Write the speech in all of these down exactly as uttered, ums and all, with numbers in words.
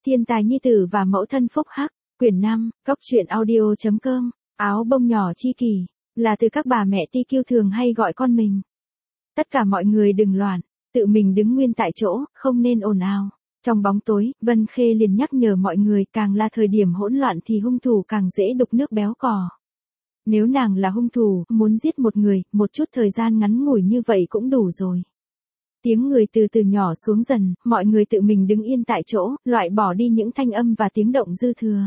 Thiên tài nhi tử và mẫu thân phúc hắc, quyển năm, cốc truyện audio chấm com, áo bông nhỏ chi kỷ, là từ các bà mẹ ti kiêu thường hay gọi con mình. Tất cả mọi người đừng loạn, tự mình đứng nguyên tại chỗ, không nên ồn ào. Trong bóng tối, Vân Khê liền nhắc nhở mọi người càng là thời điểm hỗn loạn thì hung thủ càng dễ đục nước béo cò. Nếu nàng là hung thủ, muốn giết một người, một chút thời gian ngắn ngủi như vậy cũng đủ rồi. Tiếng người từ từ nhỏ xuống dần, mọi người tự mình đứng yên tại chỗ, loại bỏ đi những thanh âm và tiếng động dư thừa.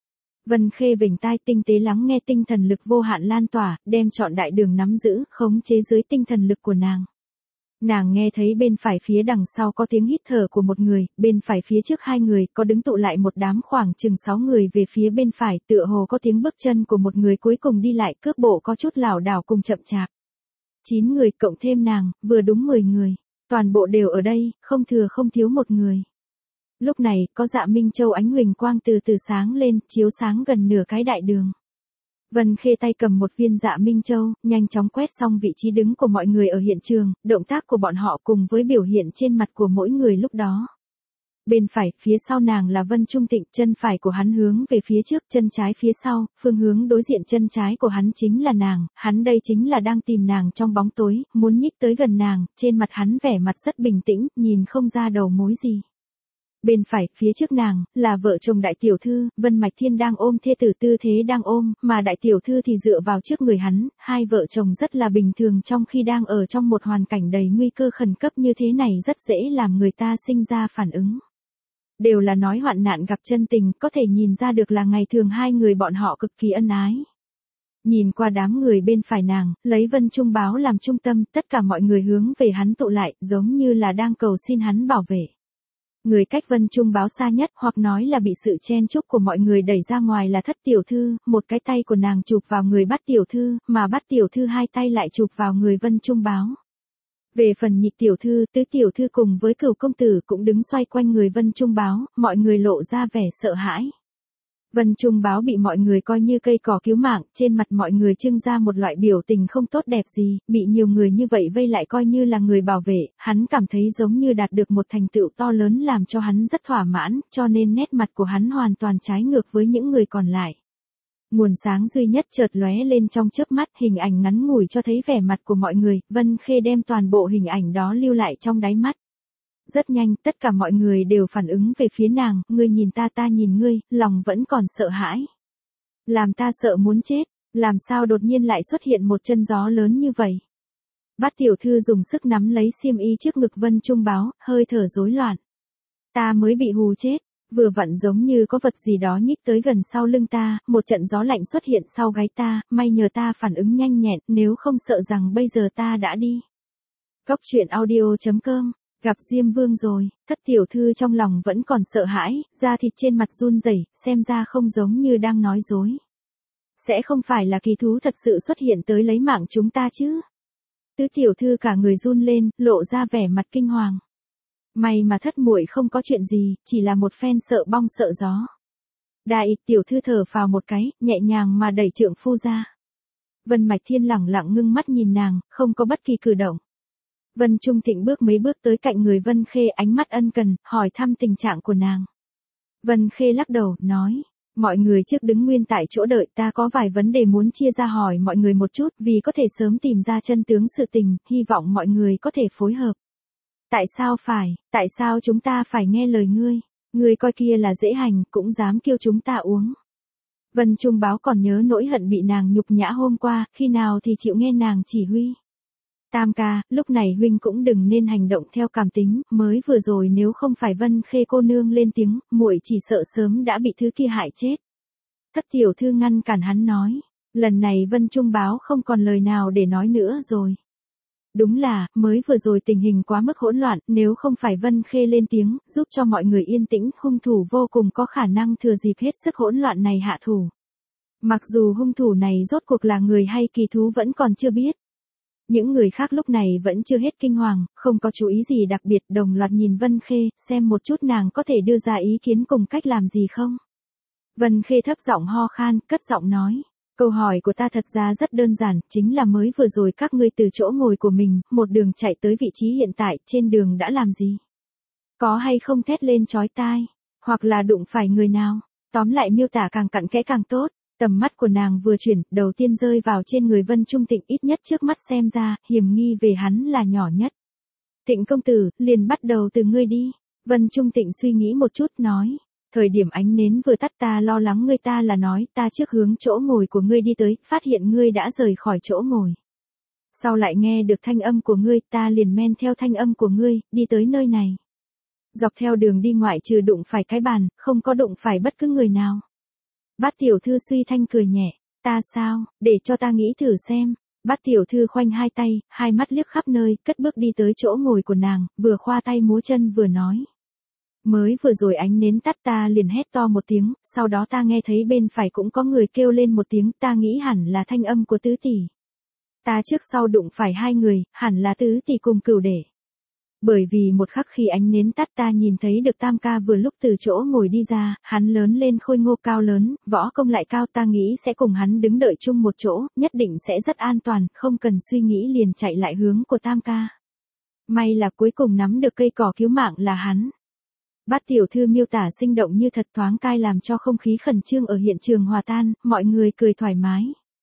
Vân Khê vểnh tai tinh tế lắng nghe tinh thần lực vô hạn lan tỏa, đem trọn đại đường nắm giữ, khống chế dưới tinh thần lực của nàng. Nàng nghe thấy bên phải phía đằng sau có tiếng hít thở của một người, bên phải phía trước hai người, có đứng tụ lại một đám khoảng chừng sáu người về phía bên phải, tựa hồ có tiếng bước chân của một người cuối cùng đi lại, cước bộ có chút lảo đảo cùng chậm chạp. Chín người cộng thêm nàng, vừa đúng mười người. Toàn bộ đều ở đây, không thừa không thiếu một người. Lúc này, có Dạ Minh Châu ánh huỳnh quang từ từ sáng lên, chiếu sáng gần nửa cái đại đường. Vân Khê tay cầm một viên Dạ Minh Châu, nhanh chóng quét xong vị trí đứng của mọi người ở hiện trường, động tác của bọn họ cùng với biểu hiện trên mặt của mỗi người lúc đó. Bên phải, phía sau nàng là Vân Trung Tịnh, chân phải của hắn hướng về phía trước, chân trái phía sau, phương hướng đối diện chân trái của hắn chính là nàng, hắn đây chính là đang tìm nàng trong bóng tối, muốn nhích tới gần nàng, trên mặt hắn vẻ mặt rất bình tĩnh, nhìn không ra đầu mối gì. Bên phải, phía trước nàng, là vợ chồng đại tiểu thư, Vân Mạch Thiên đang ôm thê tử tư thế đang ôm, mà đại tiểu thư thì dựa vào trước người hắn, hai vợ chồng rất là bình thường trong khi đang ở trong một hoàn cảnh đầy nguy cơ khẩn cấp như thế này rất dễ làm người ta sinh ra phản ứng. Đều là nói hoạn nạn gặp chân tình, có thể nhìn ra được là ngày thường hai người bọn họ cực kỳ ân ái. Nhìn qua đám người bên phải nàng, lấy Vân Trung Báo làm trung tâm, tất cả mọi người hướng về hắn tụ lại, giống như là đang cầu xin hắn bảo vệ. Người cách Vân Trung Báo xa nhất, hoặc nói là bị sự chen chúc của mọi người đẩy ra ngoài là Thất tiểu thư, một cái tay của nàng chụp vào người Bát tiểu thư, mà Bát tiểu thư hai tay lại chụp vào người Vân Trung Báo. Về phần Nhị tiểu thư, Tứ tiểu thư cùng với Cửu công tử cũng đứng xoay quanh người Vân Trung Báo, mọi người lộ ra vẻ sợ hãi. Vân Trung Báo bị mọi người coi như cây cỏ cứu mạng, trên mặt mọi người trưng ra một loại biểu tình không tốt đẹp gì, bị nhiều người như vậy vây lại coi như là người bảo vệ, hắn cảm thấy giống như đạt được một thành tựu to lớn làm cho hắn rất thỏa mãn, cho nên nét mặt của hắn hoàn toàn trái ngược với những người còn lại. Nguồn sáng duy nhất chợt lóe lên trong chớp mắt, hình ảnh ngắn ngủi cho thấy vẻ mặt của mọi người, Vân Khê đem toàn bộ hình ảnh đó lưu lại trong đáy mắt. Rất nhanh, tất cả mọi người đều phản ứng về phía nàng, ngươi nhìn ta ta nhìn ngươi, lòng vẫn còn sợ hãi. Làm ta sợ muốn chết, làm sao đột nhiên lại xuất hiện một chân gió lớn như vậy. Bát tiểu thư dùng sức nắm lấy xiêm y trước ngực Vân Trung Báo, hơi thở rối loạn. Ta mới bị hù chết. Vừa vặn giống như có vật gì đó nhích tới gần sau lưng ta, một trận gió lạnh xuất hiện sau gáy ta, may nhờ ta phản ứng nhanh nhẹn, nếu không sợ rằng bây giờ ta đã đi. Cốc truyện audio chấm com, gặp Diêm Vương rồi, Thất tiểu thư trong lòng vẫn còn sợ hãi, da thịt trên mặt run rẩy, xem ra không giống như đang nói dối. Sẽ không phải là kỳ thú thật sự xuất hiện tới lấy mạng chúng ta chứ? Tứ tiểu thư cả người run lên, lộ ra vẻ mặt kinh hoàng. May mà thất muội không có chuyện gì, chỉ là một phen sợ bong sợ gió. Đại tiểu thư thở phào một cái, nhẹ nhàng mà đẩy trượng phu ra. Vân Mạch Thiên lẳng lặng ngưng mắt nhìn nàng, không có bất kỳ cử động. Vân Trung Thịnh bước mấy bước tới cạnh người Vân Khê, ánh mắt ân cần, hỏi thăm tình trạng của nàng. Vân Khê lắc đầu, nói, mọi người trước đứng nguyên tại chỗ đợi, ta có vài vấn đề muốn chia ra hỏi mọi người một chút, vì có thể sớm tìm ra chân tướng sự tình, hy vọng mọi người có thể phối hợp. Tại sao phải, tại sao chúng ta phải nghe lời ngươi, ngươi coi kia là dễ hành, cũng dám kêu chúng ta uống. Vân Trung Báo còn nhớ nỗi hận bị nàng nhục nhã hôm qua, khi nào thì chịu nghe nàng chỉ huy. Tam ca, lúc này huynh cũng đừng nên hành động theo cảm tính, mới vừa rồi nếu không phải Vân Khê cô nương lên tiếng, muội chỉ sợ sớm đã bị thứ kia hại chết. Thất tiểu thư ngăn cản hắn nói, lần này Vân Trung Báo không còn lời nào để nói nữa rồi. Đúng là, mới vừa rồi tình hình quá mức hỗn loạn, nếu không phải Vân Khê lên tiếng, giúp cho mọi người yên tĩnh, hung thủ vô cùng có khả năng thừa dịp hết sức hỗn loạn này hạ thủ. Mặc dù hung thủ này rốt cuộc là người hay kỳ thú vẫn còn chưa biết. Những người khác lúc này vẫn chưa hết kinh hoàng, không có chú ý gì đặc biệt, đồng loạt nhìn Vân Khê, xem một chút nàng có thể đưa ra ý kiến cùng cách làm gì không. Vân Khê thấp giọng ho khan, cất giọng nói. Câu hỏi của ta thật ra rất đơn giản, chính là mới vừa rồi các ngươi từ chỗ ngồi của mình, một đường chạy tới vị trí hiện tại, trên đường đã làm gì? Có hay không thét lên chói tai? Hoặc là đụng phải người nào. Tóm lại miêu tả càng cặn kẽ càng tốt. Tầm mắt của nàng vừa chuyển, đầu tiên rơi vào trên người Vân Trung Tịnh, ít nhất trước mắt xem ra, hiểm nghi về hắn là nhỏ nhất. Tịnh công tử, liền bắt đầu từ ngươi đi. Vân Trung Tịnh suy nghĩ một chút nói. Thời điểm ánh nến vừa tắt ta lo lắng ngươi, ta là nói ta trước hướng chỗ ngồi của ngươi đi tới, phát hiện ngươi đã rời khỏi chỗ ngồi. Sau lại nghe được thanh âm của ngươi, ta liền men theo thanh âm của ngươi, đi tới nơi này. Dọc theo đường đi ngoại trừ đụng phải cái bàn, không có đụng phải bất cứ người nào. Bát tiểu thư suy thanh cười nhẹ, ta sao, để cho ta nghĩ thử xem. Bát tiểu thư khoanh hai tay, hai mắt liếc khắp nơi, cất bước đi tới chỗ ngồi của nàng, vừa khoa tay múa chân vừa nói. Mới vừa rồi ánh nến tắt ta liền hét to một tiếng, sau đó ta nghe thấy bên phải cũng có người kêu lên một tiếng, ta nghĩ hẳn là thanh âm của tứ tỷ. Ta trước sau đụng phải hai người, hẳn là tứ tỷ cùng cửu đệ. Bởi vì một khắc khi ánh nến tắt ta nhìn thấy được Tam ca vừa lúc từ chỗ ngồi đi ra, hắn lớn lên khôi ngô cao lớn, võ công lại cao, ta nghĩ sẽ cùng hắn đứng đợi chung một chỗ, nhất định sẽ rất an toàn, không cần suy nghĩ liền chạy lại hướng của Tam ca. May là cuối cùng nắm được cây cỏ cứu mạng là hắn. Bát tiểu thư miêu tả sinh động như thật, thoáng cai làm cho không khí khẩn trương ở hiện trường hòa tan, mọi người cười thoải mái.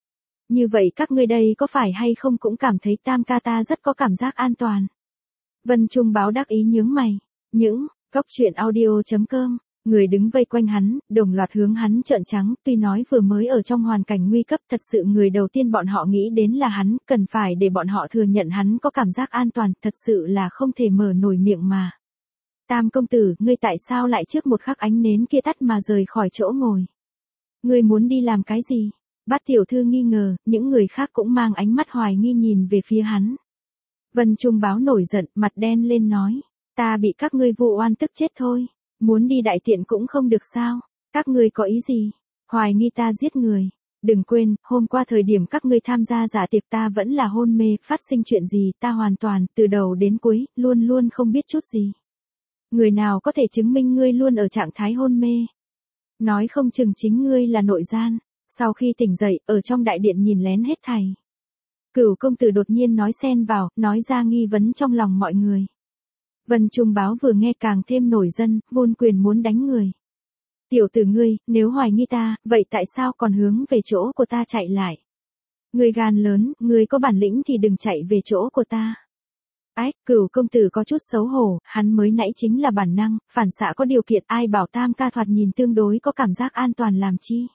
Như vậy các ngươi đây có phải hay không cũng cảm thấy Tam ca ta rất có cảm giác an toàn. Vân Trung Báo đắc ý nhướng mày. Những, góc truyện audio.com, người đứng vây quanh hắn, đồng loạt hướng hắn trợn trắng, tuy nói vừa mới ở trong hoàn cảnh nguy cấp, thật sự người đầu tiên bọn họ nghĩ đến là hắn, cần phải để bọn họ thừa nhận hắn có cảm giác an toàn, thật sự là không thể mở nổi miệng mà. Tam công tử, ngươi tại sao lại trước một khắc ánh nến kia tắt mà rời khỏi chỗ ngồi? Ngươi muốn đi làm cái gì? Bát tiểu thư nghi ngờ, những người khác cũng mang ánh mắt hoài nghi nhìn về phía hắn. Vân Trung Báo nổi giận, mặt đen lên nói, ta bị các ngươi vu oan tức chết thôi, muốn đi đại tiện cũng không được sao, các ngươi có ý gì, hoài nghi ta giết người, đừng quên, hôm qua thời điểm các ngươi tham gia dạ tiệc ta vẫn là hôn mê, phát sinh chuyện gì ta hoàn toàn, từ đầu đến cuối, luôn luôn không biết chút gì. Người nào có thể chứng minh ngươi luôn ở trạng thái hôn mê? Nói không chừng chính ngươi là nội gian, sau khi tỉnh dậy, ở trong đại điện nhìn lén hết thảy. Cửu công tử đột nhiên nói xen vào, nói ra nghi vấn trong lòng mọi người. Vân Trung Báo vừa nghe càng thêm nổi dân, vôn quyền muốn đánh người. Tiểu tử ngươi, nếu hoài nghi ta, vậy tại sao còn hướng về chỗ của ta chạy lại? Ngươi gan lớn, ngươi có bản lĩnh thì đừng chạy về chỗ của ta. Ách, Cửu công tử có chút xấu hổ, hắn mới nãy chính là bản năng, phản xạ có điều kiện, ai bảo Tam ca thoạt nhìn tương đối có cảm giác an toàn làm chi.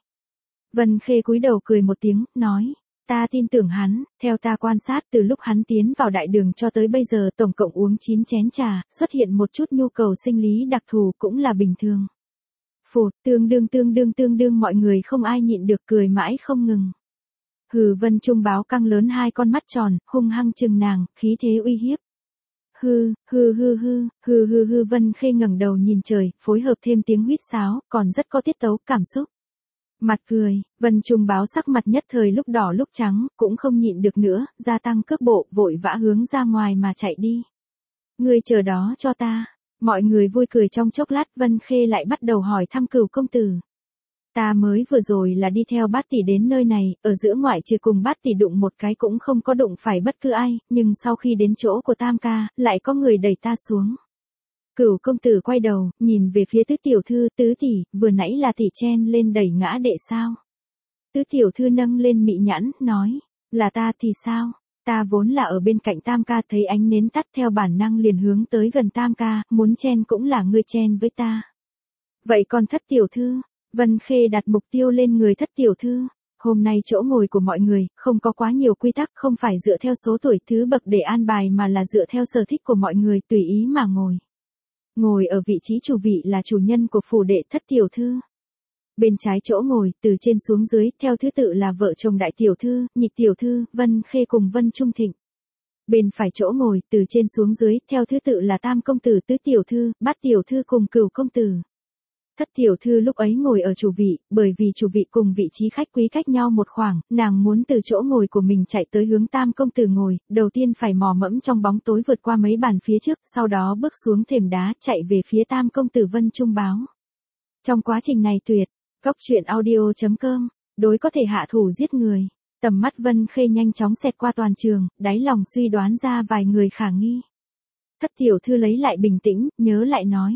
Vân Khê cúi đầu cười một tiếng, nói. Ta tin tưởng hắn, theo ta quan sát từ lúc hắn tiến vào đại đường cho tới bây giờ tổng cộng uống chín chén trà, xuất hiện một chút nhu cầu sinh lý đặc thù cũng là bình thường. Phụt, tương đương tương đương tương đương mọi người không ai nhịn được cười mãi không ngừng. Hừ, Vân Trung Báo căng lớn hai con mắt tròn, hung hăng chừng nàng, khí thế uy hiếp. Hư, hư hư hư, hư hư hư Vân Khê ngẩng đầu nhìn trời, phối hợp thêm tiếng huýt sáo, còn rất có tiết tấu, cảm xúc. Mặt cười, Vân Trung Báo sắc mặt nhất thời lúc đỏ lúc trắng, cũng không nhịn được nữa, gia tăng cước bộ, vội vã hướng ra ngoài mà chạy đi. Ngươi chờ đó cho ta. Mọi người vui cười trong chốc lát, Vân Khê lại bắt đầu hỏi thăm Cửu công tử. Ta mới vừa rồi là đi theo Bát tỷ đến nơi này, ở giữa ngoại trừ cùng Bát tỷ đụng một cái cũng không có đụng phải bất cứ ai, nhưng sau khi đến chỗ của Tam ca, lại có người đẩy ta xuống. Cửu công tử quay đầu, nhìn về phía tứ tiểu thư, tứ tỷ, vừa nãy là tỷ chen lên đẩy ngã đệ sao? Tứ tiểu thư nâng lên mị nhãn, nói, là ta thì sao? Ta vốn là ở bên cạnh Tam ca, thấy ánh nến tắt theo bản năng liền hướng tới gần Tam ca, muốn chen cũng là ngươi chen với ta. Vậy còn thất tiểu thư? Vân Khê đặt mục tiêu lên người thất tiểu thư. Hôm nay chỗ ngồi của mọi người, không có quá nhiều quy tắc, không phải dựa theo số tuổi thứ bậc để an bài mà là dựa theo sở thích của mọi người, tùy ý mà ngồi. Ngồi ở vị trí chủ vị là chủ nhân của phủ đệ thất tiểu thư. Bên trái chỗ ngồi, từ trên xuống dưới, theo thứ tự là vợ chồng đại tiểu thư, nhị tiểu thư, Vân Khê cùng Vân Trung Thịnh. Bên phải chỗ ngồi, từ trên xuống dưới, theo thứ tự là tam công tử, tứ tiểu thư, bát tiểu thư cùng cửu công tử. Thất tiểu thư lúc ấy ngồi ở chủ vị, bởi vì chủ vị cùng vị trí khách quý cách nhau một khoảng, nàng muốn từ chỗ ngồi của mình chạy tới hướng tam công tử ngồi, đầu tiên phải mò mẫm trong bóng tối vượt qua mấy bàn phía trước, sau đó bước xuống thềm đá chạy về phía tam công tử Vân Trung báo. Trong quá trình này tuyệt, góc truyện audio.com, đối có thể hạ thủ giết người. Tầm mắt Vân Khê nhanh chóng xẹt qua toàn trường, đáy lòng suy đoán ra vài người khả nghi. Thất tiểu thư lấy lại bình tĩnh, nhớ lại nói.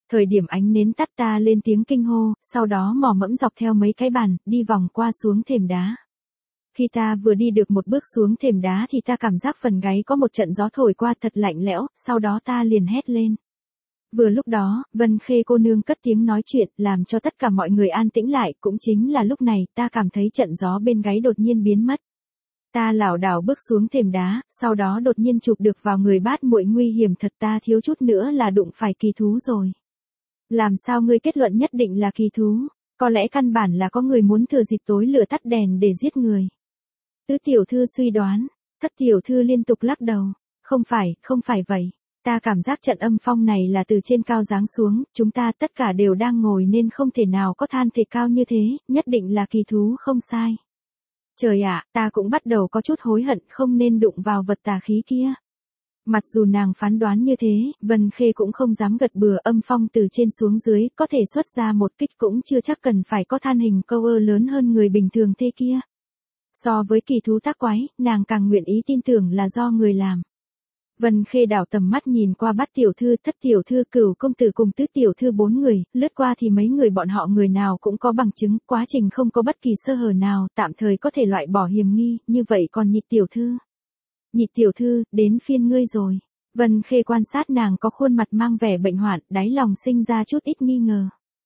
Thời điểm ánh nến tắt ta lên tiếng kinh hô, sau đó mò mẫm dọc theo mấy cái bàn, đi vòng qua xuống thềm đá. Khi ta vừa đi được một bước xuống thềm đá thì ta cảm giác phần gáy có một trận gió thổi qua thật lạnh lẽo, sau đó ta liền hét lên. Vừa lúc đó, Vân Khê cô nương cất tiếng nói chuyện, làm cho tất cả mọi người an tĩnh lại, cũng chính là lúc này, ta cảm thấy trận gió bên gáy đột nhiên biến mất. Ta lảo đảo bước xuống thềm đá, sau đó đột nhiên chụp được vào người Bát Muội, nguy hiểm thật, ta thiếu chút nữa là đụng phải kỳ thú rồi. Làm sao ngươi kết luận nhất định là kỳ thú? Có lẽ căn bản là có người muốn thừa dịp tối lửa tắt đèn để giết người. Tứ tiểu thư suy đoán. Thất tiểu thư liên tục lắc đầu. Không phải, không phải vậy. Ta cảm giác trận âm phong này là từ trên cao giáng xuống, chúng ta tất cả đều đang ngồi nên không thể nào có than thể cao như thế, nhất định là kỳ thú không sai. Trời ạ, ta cũng bắt đầu có chút hối hận không nên đụng vào vật tà khí kia. Mặc dù nàng phán đoán như thế, Vân Khê cũng không dám gật bừa, âm phong từ trên xuống dưới, có thể xuất ra một kích cũng chưa chắc cần phải có than hình câu ơ lớn hơn người bình thường thế kia. So với kỳ thú tác quái, nàng càng nguyện ý tin tưởng là do người làm. Vân Khê đảo tầm mắt nhìn qua Bát tiểu thư, Thất tiểu thư, Cửu công tử cùng Tứ tiểu thư bốn người, lướt qua thì mấy người bọn họ người nào cũng có bằng chứng, quá trình không có bất kỳ sơ hở nào, tạm thời có thể loại bỏ hiểm nghi, như vậy còn Nhị tiểu thư. Nhị tiểu thư, đến phiên ngươi rồi. Vân Khê quan sát nàng có khuôn mặt mang vẻ bệnh hoạn, đáy lòng sinh ra chút ít nghi ngờ.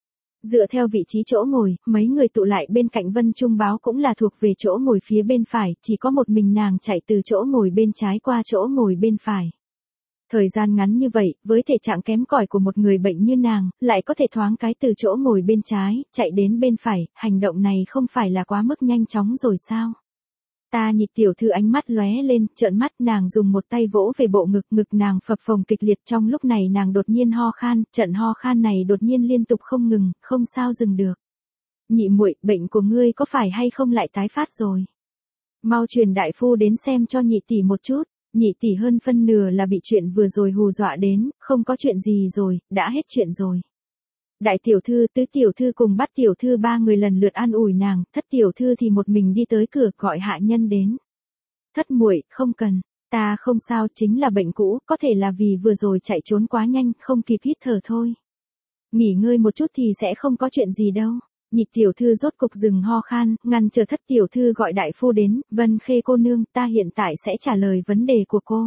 Dựa theo vị trí chỗ ngồi, mấy người tụ lại bên cạnh Vân Trung Báo cũng là thuộc về chỗ ngồi phía bên phải, chỉ có một mình nàng chạy từ chỗ ngồi bên trái qua chỗ ngồi bên phải. Thời gian ngắn như vậy, với thể trạng kém cỏi của một người bệnh như nàng, lại có thể thoáng cái từ chỗ ngồi bên trái, chạy đến bên phải, hành động này không phải là quá mức nhanh chóng rồi sao? Ta Nhị tiểu thư ánh mắt lóe lên, trợn mắt, nàng dùng một tay vỗ về bộ ngực, ngực nàng phập phồng kịch liệt, trong lúc này nàng đột nhiên ho khan, trận ho khan này đột nhiên liên tục không ngừng, không sao dừng được. Nhị muội, bệnh của ngươi có phải hay không lại tái phát rồi? Mau truyền đại phu đến xem cho nhị tỷ một chút. Nhị tỷ hơn phân nửa là bị chuyện vừa rồi hù dọa đến, không có chuyện gì rồi, đã hết chuyện rồi. Đại tiểu thư, Tứ tiểu thư cùng Bát tiểu thư ba người lần lượt an ủi nàng, Thất tiểu thư thì một mình đi tới cửa gọi hạ nhân đến. Thất muội, không cần, ta không sao, chính là bệnh cũ, có thể là vì vừa rồi chạy trốn quá nhanh, không kịp hít thở thôi. Nghỉ ngơi một chút thì sẽ không có chuyện gì đâu. Nhị tiểu thư rốt cục dừng ho khan, ngăn chờ Thất tiểu thư gọi đại phu đến, Vân Khê cô nương, ta hiện tại sẽ trả lời vấn đề của cô.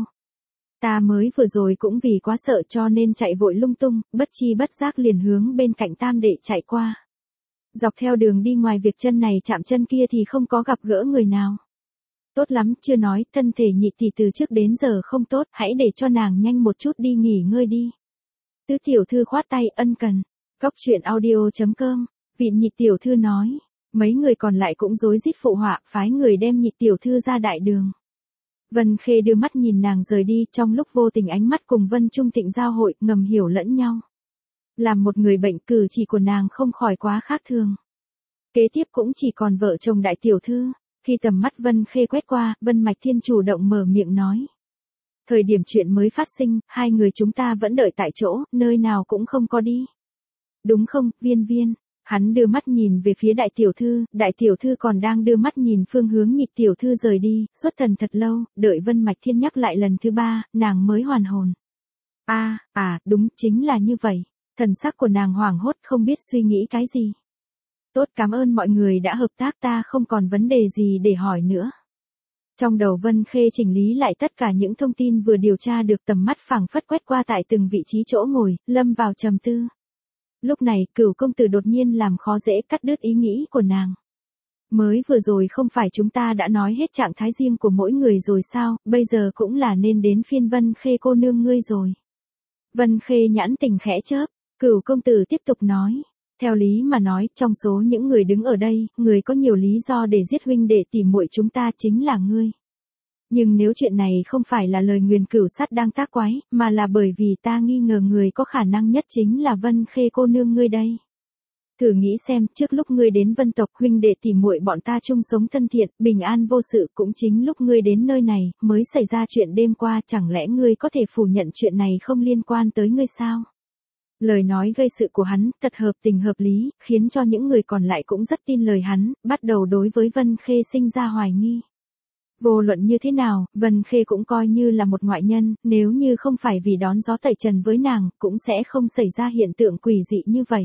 Ta mới vừa rồi cũng vì quá sợ cho nên chạy vội lung tung, bất chi bất giác liền hướng bên cạnh Tam đệ chạy qua. Dọc theo đường đi ngoài việc chân này chạm chân kia thì không có gặp gỡ người nào. Tốt lắm, chưa nói, thân thể nhị tỷ từ trước đến giờ không tốt, hãy để cho nàng nhanh một chút đi nghỉ ngơi đi. Tứ tiểu thư khoát tay, ân cần. Góc truyện audio chấm com, vị Nhị tiểu thư nói. Mấy người còn lại cũng rối rít phụ họa, phái người đem Nhị tiểu thư ra đại đường. Vân Khê đưa mắt nhìn nàng rời đi, trong lúc vô tình ánh mắt cùng Vân Trung Tịnh giao hội, ngầm hiểu lẫn nhau. Làm một người bệnh, cử chỉ của nàng không khỏi quá khác thường. Kế tiếp cũng chỉ còn vợ chồng đại tiểu thư, khi tầm mắt Vân Khê quét qua, Vân Mạch Thiên chủ động mở miệng nói. Thời điểm chuyện mới phát sinh, hai người chúng ta vẫn đợi tại chỗ, nơi nào cũng không có đi. Đúng không, Viên Viên? Hắn đưa mắt nhìn về phía đại tiểu thư, đại tiểu thư còn đang đưa mắt nhìn phương hướng Nhị tiểu thư rời đi, xuất thần thật lâu, đợi Vân Mạch Thiên nhắc lại lần thứ ba, nàng mới hoàn hồn. À, à, đúng, chính là như vậy. Thần sắc của nàng hoảng hốt không biết suy nghĩ cái gì. Tốt, cảm ơn mọi người đã hợp tác, ta không còn vấn đề gì để hỏi nữa. Trong đầu Vân Khê chỉnh lý lại tất cả những thông tin vừa điều tra được, tầm mắt phảng phất quét qua tại từng vị trí chỗ ngồi, lâm vào trầm tư. Lúc này, Cửu công tử đột nhiên làm khó dễ cắt đứt ý nghĩ của nàng. Mới vừa rồi không phải chúng ta đã nói hết trạng thái riêng của mỗi người rồi sao, bây giờ cũng là nên đến phiên Vân Khê cô nương ngươi rồi. Vân Khê nhãn tình khẽ chớp, Cửu công tử tiếp tục nói. Theo lý mà nói, trong số những người đứng ở đây, người có nhiều lý do để giết huynh đệ tỷ muội chúng ta chính là ngươi. Nhưng nếu chuyện này không phải là lời nguyền cửu sắt đang tác quái, mà là bởi vì ta nghi ngờ người có khả năng nhất chính là Vân Khê cô nương ngươi đây. Thử nghĩ xem, trước lúc ngươi đến Vân tộc, huynh đệ tỷ muội bọn ta chung sống thân thiện, bình an vô sự, cũng chính lúc ngươi đến nơi này, mới xảy ra chuyện đêm qua, chẳng lẽ ngươi có thể phủ nhận chuyện này không liên quan tới ngươi sao? Lời nói gây sự của hắn, thật hợp tình hợp lý, khiến cho những người còn lại cũng rất tin lời hắn, bắt đầu đối với Vân Khê sinh ra hoài nghi. Vô luận như thế nào, Vân Khê cũng coi như là một ngoại nhân, nếu như không phải vì đón gió tẩy trần với nàng, cũng sẽ không xảy ra hiện tượng quỷ dị như vậy.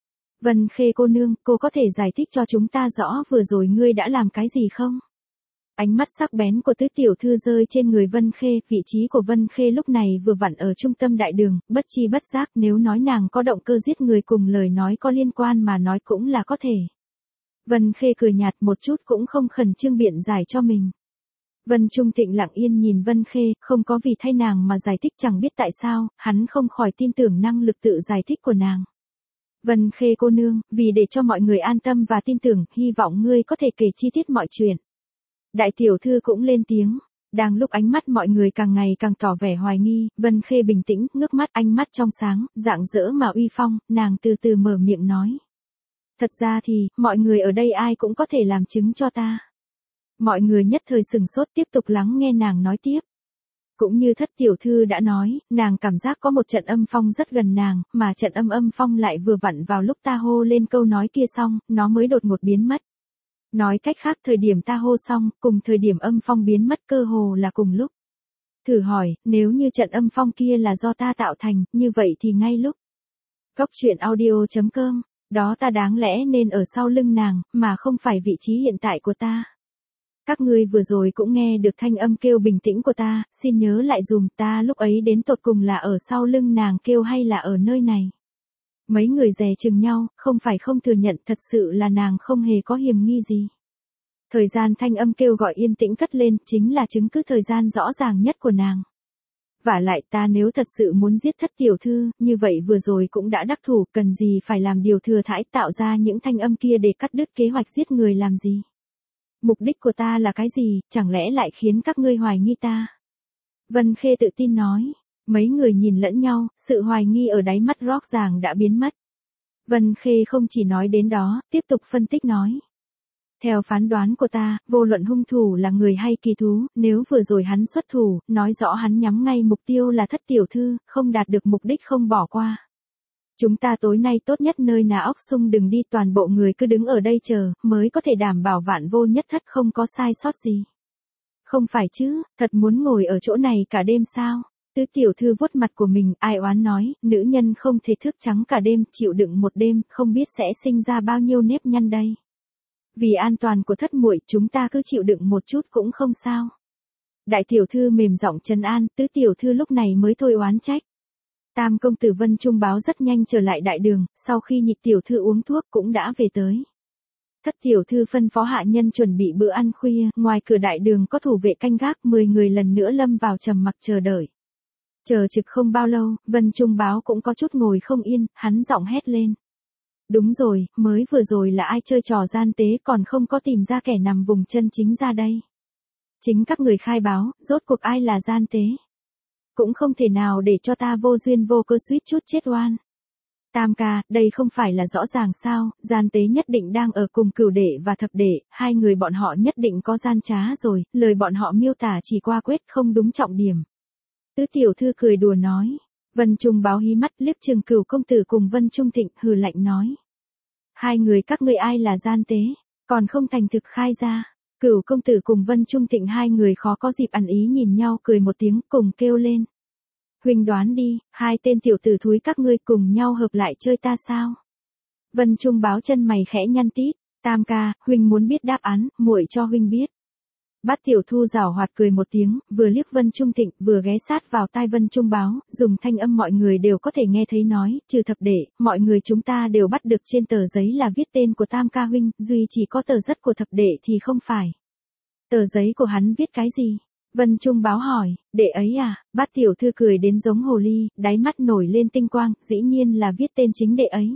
Vân Khê cô nương, cô có thể giải thích cho chúng ta rõ vừa rồi ngươi đã làm cái gì không? Ánh mắt sắc bén của tứ tiểu thư rơi trên người Vân Khê, vị trí của Vân Khê lúc này vừa vặn ở trung tâm đại đường, bất chi bất giác nếu nói nàng có động cơ giết người cùng lời nói có liên quan mà nói cũng là có thể. Vân Khê cười nhạt một chút cũng không khẩn trương biện giải cho mình. Vân Trung Tịnh lặng yên nhìn Vân Khê, không có vì thay nàng mà giải thích chẳng biết tại sao, hắn không khỏi tin tưởng năng lực tự giải thích của nàng. Vân Khê cô nương, vì để cho mọi người an tâm và tin tưởng, hy vọng ngươi có thể kể chi tiết mọi chuyện. Đại tiểu thư cũng lên tiếng. Đang lúc ánh mắt mọi người càng ngày càng tỏ vẻ hoài nghi, Vân Khê bình tĩnh, ngước mắt ánh mắt trong sáng, rạng rỡ mà uy phong, nàng từ từ mở miệng nói. Thật ra thì, mọi người ở đây ai cũng có thể làm chứng cho ta. Mọi người nhất thời sừng sốt tiếp tục lắng nghe nàng nói tiếp. Cũng như thất tiểu thư đã nói, nàng cảm giác có một trận âm phong rất gần nàng, mà trận âm âm phong lại vừa vặn vào lúc ta hô lên câu nói kia xong, nó mới đột ngột biến mất. Nói cách khác thời điểm ta hô xong, cùng thời điểm âm phong biến mất cơ hồ là cùng lúc. Thử hỏi, nếu như trận âm phong kia là do ta tạo thành, như vậy thì ngay lúc. Cốc truyện audio chấm com, đó ta đáng lẽ nên ở sau lưng nàng, mà không phải vị trí hiện tại của ta. Các ngươi vừa rồi cũng nghe được thanh âm kêu bình tĩnh của ta, xin nhớ lại dùm ta lúc ấy đến tột cùng là ở sau lưng nàng kêu hay là ở nơi này. Mấy người dè chừng nhau, không phải không thừa nhận thật sự là nàng không hề có hiềm nghi gì. Thời gian thanh âm kêu gọi yên tĩnh cất lên chính là chứng cứ thời gian rõ ràng nhất của nàng. Vả lại ta nếu thật sự muốn giết thất tiểu thư, như vậy vừa rồi cũng đã đắc thủ, cần gì phải làm điều thừa thãi tạo ra những thanh âm kia để cắt đứt kế hoạch giết người làm gì. Mục đích của ta là cái gì, chẳng lẽ lại khiến các ngươi hoài nghi ta? Vân Khê tự tin nói. Mấy người nhìn lẫn nhau, sự hoài nghi ở đáy mắt rõ ràng đã biến mất. Vân Khê không chỉ nói đến đó, tiếp tục phân tích nói. Theo phán đoán của ta, vô luận hung thủ là người hay kỳ thú, nếu vừa rồi hắn xuất thủ, nói rõ hắn nhắm ngay mục tiêu là thất tiểu thư, không đạt được mục đích không bỏ qua. Chúng ta tối nay tốt nhất nơi nào ốc sung đừng đi, toàn bộ người cứ đứng ở đây chờ, mới có thể đảm bảo vạn vô nhất thất không có sai sót gì. Không phải chứ, thật muốn ngồi ở chỗ này cả đêm sao? Tứ tiểu thư vuốt mặt của mình, ai oán nói, nữ nhân không thể thức trắng cả đêm, chịu đựng một đêm, không biết sẽ sinh ra bao nhiêu nếp nhăn đây. Vì an toàn của thất muội, chúng ta cứ chịu đựng một chút cũng không sao. Đại tiểu thư mềm giọng trấn an, tứ tiểu thư lúc này mới thôi oán trách. Tam công tử Vân Trung báo rất nhanh trở lại đại đường, sau khi nhị tiểu thư uống thuốc cũng đã về tới. Thất tiểu thư phân phó hạ nhân chuẩn bị bữa ăn khuya, ngoài cửa đại đường có thủ vệ canh gác, mười người lần nữa lâm vào trầm mặc chờ đợi. Chờ trực không bao lâu, Vân Trung báo cũng có chút ngồi không yên, hắn giọng hét lên. Đúng rồi, mới vừa rồi là ai chơi trò gian tế còn không có tìm ra kẻ nằm vùng chân chính ra đây. Chính các người khai báo, rốt cuộc ai là gian tế. Cũng không thể nào để cho ta vô duyên vô cơ suýt chút chết oan. Tam ca, đây không phải là rõ ràng sao, gian tế nhất định đang ở cùng cửu đệ và thập đệ, hai người bọn họ nhất định có gian trá rồi, lời bọn họ miêu tả chỉ qua quét không đúng trọng điểm. Tứ tiểu thư cười đùa nói. Vân Trung báo hí mắt liếc Trường Cửu công tử cùng Vân Trung Thịnh hừ lạnh nói. Hai người các ngươi ai là gian tế, còn không thành thực khai ra. Cửu công tử cùng Vân Trung Thịnh hai người khó có dịp ăn ý nhìn nhau cười một tiếng cùng kêu lên. Huynh đoán đi, hai tên tiểu tử thúi các ngươi cùng nhau hợp lại chơi ta sao? Vân Trung báo chân mày khẽ nhăn tít, Tam ca, huynh muốn biết đáp án, muội cho huynh biết. Bát tiểu thu giảo hoạt cười một tiếng, vừa liếc Vân Trung Thịnh, vừa ghé sát vào tai Vân Trung báo, dùng thanh âm mọi người đều có thể nghe thấy nói, trừ thập đệ, mọi người chúng ta đều bắt được trên tờ giấy là viết tên của Tam ca huynh, duy chỉ có tờ rất của thập đệ thì không phải. Tờ giấy của hắn viết cái gì? Vân Trung báo hỏi, đệ ấy à? Bát tiểu thư cười đến giống hồ ly, đáy mắt nổi lên tinh quang, dĩ nhiên là viết tên chính đệ ấy.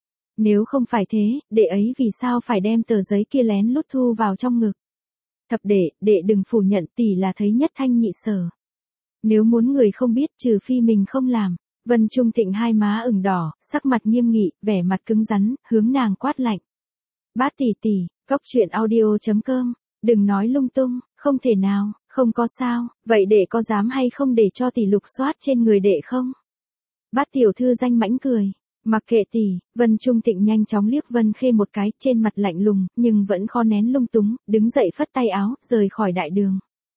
Nếu không phải thế, đệ ấy vì sao phải đem tờ giấy kia lén lút thu vào trong ngực? Thập đệ, đệ đừng phủ nhận tỷ là thấy nhất thanh nhị sở. Nếu muốn người không biết trừ phi mình không làm. Vân Trung Thịnh hai má ửng đỏ, sắc mặt nghiêm nghị, vẻ mặt cứng rắn, hướng nàng quát lạnh. Bát tỷ tỷ, cốc truyện audio chấm com, đừng nói lung tung, không thể nào, không có sao, vậy đệ có dám hay không để cho tỷ lục soát trên người đệ không? Bát tiểu thư danh mãnh cười. Mặc kệ tỷ, Vân Trung Tịnh nhanh chóng liếc Vân Khê một cái, trên mặt lạnh lùng, nhưng vẫn khó nén lung túng, đứng dậy phất tay áo, rời khỏi đại đường.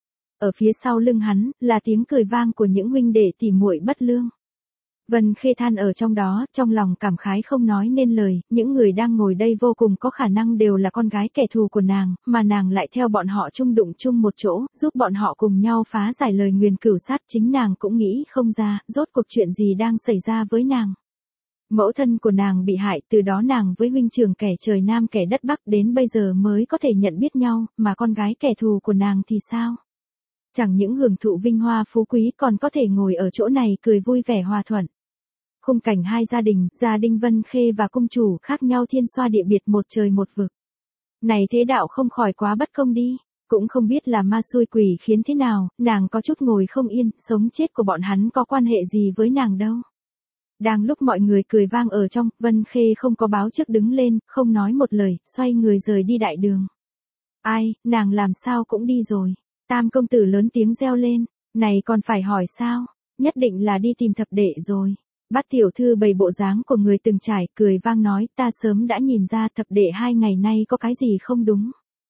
Ở phía sau lưng hắn, là tiếng cười vang của những huynh đệ tỉ muội bất lương. Vân Khê than ở trong đó, trong lòng cảm khái không nói nên lời, những người đang ngồi đây vô cùng có khả năng đều là con gái kẻ thù của nàng, mà nàng lại theo bọn họ chung đụng chung một chỗ, giúp bọn họ cùng nhau phá giải lời nguyền cửu sát, chính nàng cũng nghĩ không ra, rốt cuộc chuyện gì đang xảy ra với nàng. Mẫu thân của nàng bị hại, từ đó nàng với huynh trưởng kẻ trời Nam kẻ đất Bắc đến bây giờ mới có thể nhận biết nhau, mà con gái kẻ thù của nàng thì sao? Chẳng những hưởng thụ vinh hoa phú quý còn có thể ngồi ở chỗ này cười vui vẻ hòa thuận. Khung cảnh hai gia đình, gia đình Vân Khê và cung chủ khác nhau thiên xoa địa biệt một trời một vực. Này thế đạo không khỏi quá bất công đi, cũng không biết là ma xui quỷ khiến thế nào, nàng có chút ngồi không yên, sống chết của bọn hắn có quan hệ gì với nàng đâu. Đang lúc mọi người cười vang ở trong, Vân Khê không có báo trước đứng lên, không nói một lời, xoay người rời đi đại đường. Ai, nàng làm sao cũng đi rồi. Tam công tử lớn tiếng reo lên, này còn phải hỏi sao, nhất định là đi tìm thập đệ rồi. Bát tiểu thư bày bộ dáng của người từng trải, cười vang nói, ta sớm đã nhìn ra thập đệ hai ngày nay có cái gì không đúng.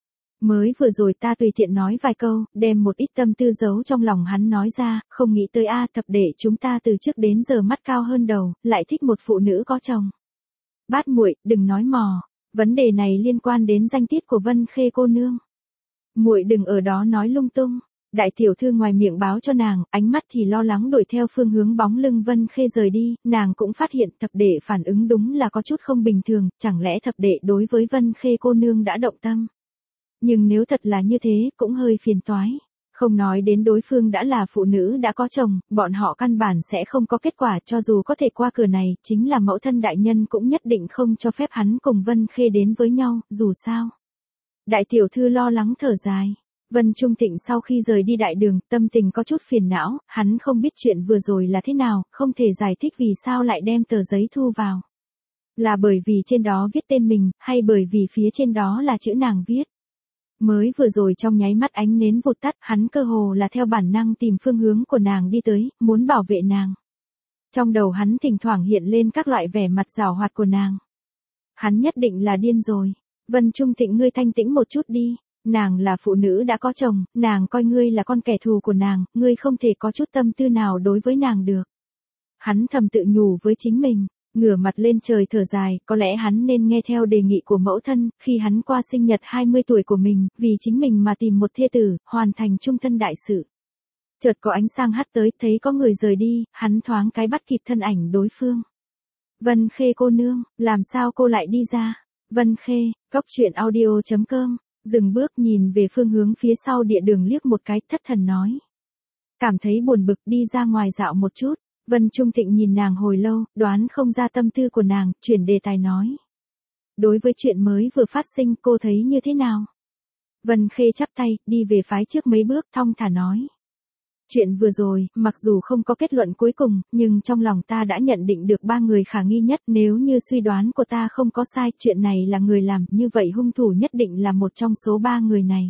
Mới vừa rồi ta tùy tiện nói vài câu, đem một ít tâm tư giấu trong lòng hắn nói ra, không nghĩ tới a thập đệ chúng ta từ trước đến giờ mắt cao hơn đầu, lại thích một phụ nữ có chồng. Bát muội, đừng nói mò, vấn đề này liên quan đến danh tiết của Vân Khê cô nương. Muội đừng ở đó nói lung tung. Đại tiểu thư ngoài miệng báo cho nàng, ánh mắt thì lo lắng đuổi theo phương hướng bóng lưng Vân Khê rời đi, nàng cũng phát hiện thập đệ phản ứng đúng là có chút không bình thường, chẳng lẽ thập đệ đối với Vân Khê cô nương đã động tâm. Nhưng nếu thật là như thế, cũng hơi phiền toái. Không nói đến đối phương đã là phụ nữ đã có chồng, bọn họ căn bản sẽ không có kết quả, cho dù có thể qua cửa này, chính là mẫu thân đại nhân cũng nhất định không cho phép hắn cùng Vân Khê đến với nhau, dù sao. Đại tiểu thư lo lắng thở dài. Vân Trung Tịnh sau khi rời đi đại đường, tâm tình có chút phiền não, hắn không biết chuyện vừa rồi là thế nào, không thể giải thích vì sao lại đem tờ giấy thu vào. Là bởi vì trên đó viết tên mình, hay bởi vì phía trên đó là chữ nàng viết. Mới vừa rồi trong nháy mắt ánh nến vụt tắt, hắn cơ hồ là theo bản năng tìm phương hướng của nàng đi tới, muốn bảo vệ nàng. Trong đầu hắn thỉnh thoảng hiện lên các loại vẻ mặt giảo hoạt của nàng. Hắn nhất định là điên rồi. Vân Trung Tịnh, ngươi thanh tĩnh một chút đi. Nàng là phụ nữ đã có chồng, nàng coi ngươi là con kẻ thù của nàng, ngươi không thể có chút tâm tư nào đối với nàng được. Hắn thầm tự nhủ với chính mình, ngửa mặt lên trời thở dài, có lẽ hắn nên nghe theo đề nghị của mẫu thân, khi hắn qua sinh nhật hai mươi tuổi của mình, vì chính mình mà tìm một thê tử, hoàn thành chung thân đại sự. Chợt có ánh sáng hắt tới, thấy có người rời đi, hắn thoáng cái bắt kịp thân ảnh đối phương. Vân Khê cô nương, làm sao cô lại đi ra? Vân Khê, cốc truyện audio chấm com. Dừng bước nhìn về phương hướng phía sau địa đường liếc một cái, thất thần nói. Cảm thấy buồn bực, đi ra ngoài dạo một chút. Vân Trung Tịnh nhìn nàng hồi lâu, đoán không ra tâm tư của nàng, chuyển đề tài nói. Đối với chuyện mới vừa phát sinh, cô thấy như thế nào? Vân Khê chắp tay, đi về phái trước mấy bước, thong thả nói. Chuyện vừa rồi, mặc dù không có kết luận cuối cùng, nhưng trong lòng ta đã nhận định được ba người khả nghi nhất, nếu như suy đoán của ta không có sai, chuyện này là người làm, như vậy hung thủ nhất định là một trong số ba người này.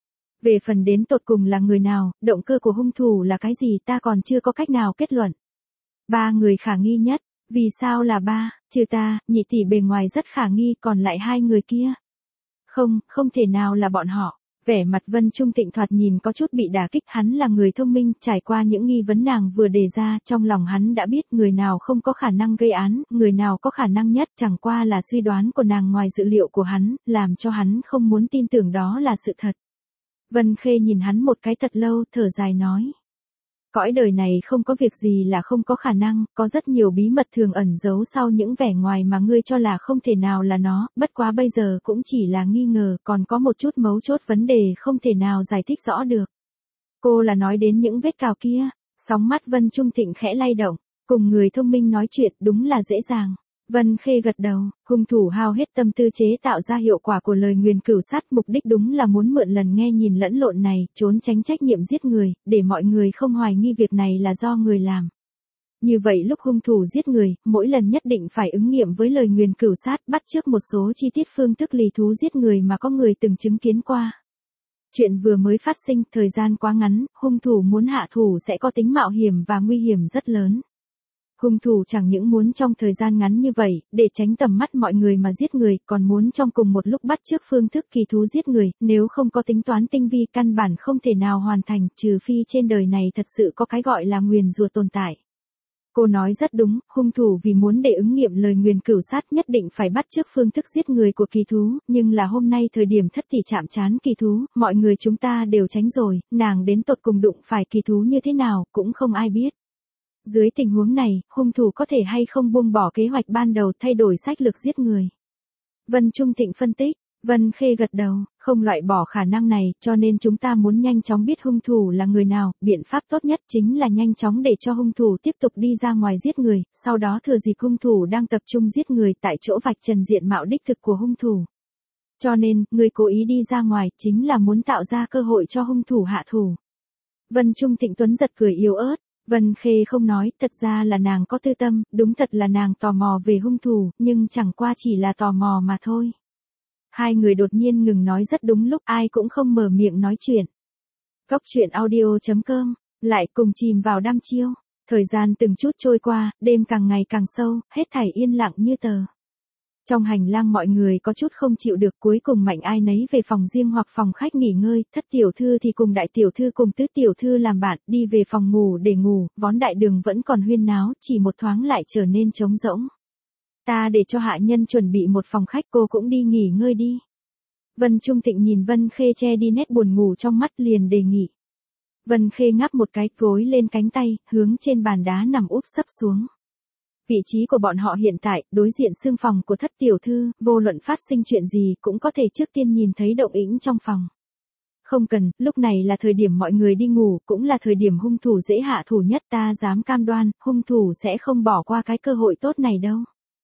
Về phần đến tột cùng là người nào, động cơ của hung thủ là cái gì ta còn chưa có cách nào kết luận. Ba người khả nghi nhất, vì sao là ba, trừ ta, nhị tỷ bề ngoài rất khả nghi, còn lại hai người kia. Không, không thể nào là bọn họ. Vẻ mặt Vân Trung Tịnh thoạt nhìn có chút bị đả kích, hắn là người thông minh, trải qua những nghi vấn nàng vừa đề ra, trong lòng hắn đã biết người nào không có khả năng gây án, người nào có khả năng nhất, chẳng qua là suy đoán của nàng ngoài dự liệu của hắn, làm cho hắn không muốn tin tưởng đó là sự thật. Vân Khê nhìn hắn một cái thật lâu, thở dài nói. Cõi đời này không có việc gì là không có khả năng, có rất nhiều bí mật thường ẩn giấu sau những vẻ ngoài mà ngươi cho là không thể nào là nó, bất quá bây giờ cũng chỉ là nghi ngờ, còn có một chút mấu chốt vấn đề không thể nào giải thích rõ được. Cô là nói đến những vết cào kia, sóng mắt Vân Trung Tịnh khẽ lay động, cùng người thông minh nói chuyện đúng là dễ dàng. Vân Khê gật đầu, hung thủ hao hết tâm tư chế tạo ra hiệu quả của lời nguyền cửu sát, mục đích đúng là muốn mượn lần nghe nhìn lẫn lộn này, trốn tránh trách nhiệm giết người, để mọi người không hoài nghi việc này là do người làm. Như vậy lúc hung thủ giết người, mỗi lần nhất định phải ứng nghiệm với lời nguyền cửu sát, bắt chước một số chi tiết phương thức lì thú giết người mà có người từng chứng kiến qua. Chuyện vừa mới phát sinh, thời gian quá ngắn, hung thủ muốn hạ thủ sẽ có tính mạo hiểm và nguy hiểm rất lớn. Hung thủ chẳng những muốn trong thời gian ngắn như vậy, để tránh tầm mắt mọi người mà giết người, còn muốn trong cùng một lúc bắt chước phương thức kỳ thú giết người, nếu không có tính toán tinh vi căn bản không thể nào hoàn thành, trừ phi trên đời này thật sự có cái gọi là nguyền rủa tồn tại. Cô nói rất đúng, hung thủ vì muốn để ứng nghiệm lời nguyền cửu sát nhất định phải bắt chước phương thức giết người của kỳ thú, nhưng là hôm nay thời điểm thất tỷ chạm trán kỳ thú, mọi người chúng ta đều tránh rồi, nàng đến tột cùng đụng phải kỳ thú như thế nào, cũng không ai biết. Dưới tình huống này, hung thủ có thể hay không buông bỏ kế hoạch ban đầu thay đổi sách lược giết người. Vân Trung Thịnh phân tích, Vân Khê gật đầu, không loại bỏ khả năng này, cho nên chúng ta muốn nhanh chóng biết hung thủ là người nào, biện pháp tốt nhất chính là nhanh chóng để cho hung thủ tiếp tục đi ra ngoài giết người, sau đó thừa dịp hung thủ đang tập trung giết người tại chỗ vạch trần diện mạo đích thực của hung thủ. Cho nên, người cố ý đi ra ngoài chính là muốn tạo ra cơ hội cho hung thủ hạ thủ. Vân Trung Thịnh Tuấn giật cười yếu ớt. Vân Khê không nói, thật ra là nàng có tư tâm, đúng thật là nàng tò mò về hung thủ, nhưng chẳng qua chỉ là tò mò mà thôi. Hai người đột nhiên ngừng nói rất đúng lúc, ai cũng không mở miệng nói chuyện. Góc truyện audio chấm com, lại cùng chìm vào đăm chiêu. Thời gian từng chút trôi qua, đêm càng ngày càng sâu, hết thảy yên lặng như tờ. Trong hành lang mọi người có chút không chịu được, cuối cùng mạnh ai nấy về phòng riêng hoặc phòng khách nghỉ ngơi, thất tiểu thư thì cùng đại tiểu thư cùng tứ tiểu thư làm bạn, đi về phòng ngủ để ngủ, vón đại đường vẫn còn huyên náo, chỉ một thoáng lại trở nên trống rỗng. Ta để cho hạ nhân chuẩn bị một phòng khách, cô cũng đi nghỉ ngơi đi. Vân Trung Thịnh nhìn Vân Khê che đi nét buồn ngủ trong mắt liền đề nghị. Vân Khê ngáp một cái gối lên cánh tay, hướng trên bàn đá nằm úp sấp xuống. Vị trí của bọn họ hiện tại, đối diện xương phòng của thất tiểu thư, vô luận phát sinh chuyện gì cũng có thể trước tiên nhìn thấy động tĩnh trong phòng. Không cần, lúc này là thời điểm mọi người đi ngủ, cũng là thời điểm hung thủ dễ hạ thủ nhất, ta dám cam đoan, hung thủ sẽ không bỏ qua cái cơ hội tốt này đâu.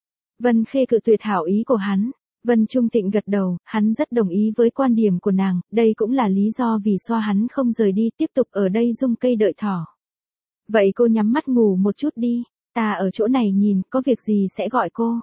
Vân Khê cự tuyệt hảo ý của hắn. Vân Trung Tịnh gật đầu, hắn rất đồng ý với quan điểm của nàng, đây cũng là lý do vì sao hắn không rời đi, tiếp tục ở đây rung cây đợi thỏ. Vậy cô nhắm mắt ngủ một chút đi. Ta ở chỗ này nhìn, có việc gì sẽ gọi cô.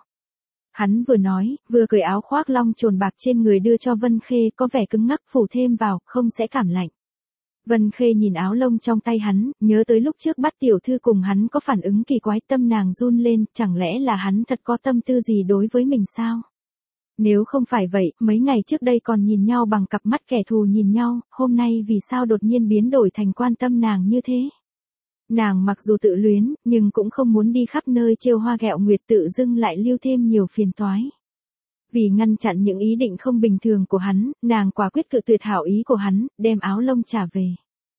Hắn vừa nói, vừa cởi áo khoác long trồn bạc trên người đưa cho Vân Khê, có vẻ cứng ngắc, phủ thêm vào, không sẽ cảm lạnh. Vân Khê nhìn áo lông trong tay hắn, nhớ tới lúc trước bắt tiểu thư cùng hắn có phản ứng kỳ quái, tâm nàng run lên, chẳng lẽ là hắn thật có tâm tư gì đối với mình sao? Nếu không phải vậy, mấy ngày trước đây còn nhìn nhau bằng cặp mắt kẻ thù nhìn nhau, hôm nay vì sao đột nhiên biến đổi thành quan tâm nàng như thế? Nàng mặc dù tự luyến, nhưng cũng không muốn đi khắp nơi trêu hoa ghẹo nguyệt tự dưng lại lưu thêm nhiều phiền toái. Vì ngăn chặn những ý định không bình thường của hắn, nàng quả quyết cự tuyệt hảo ý của hắn, đem áo lông trả về.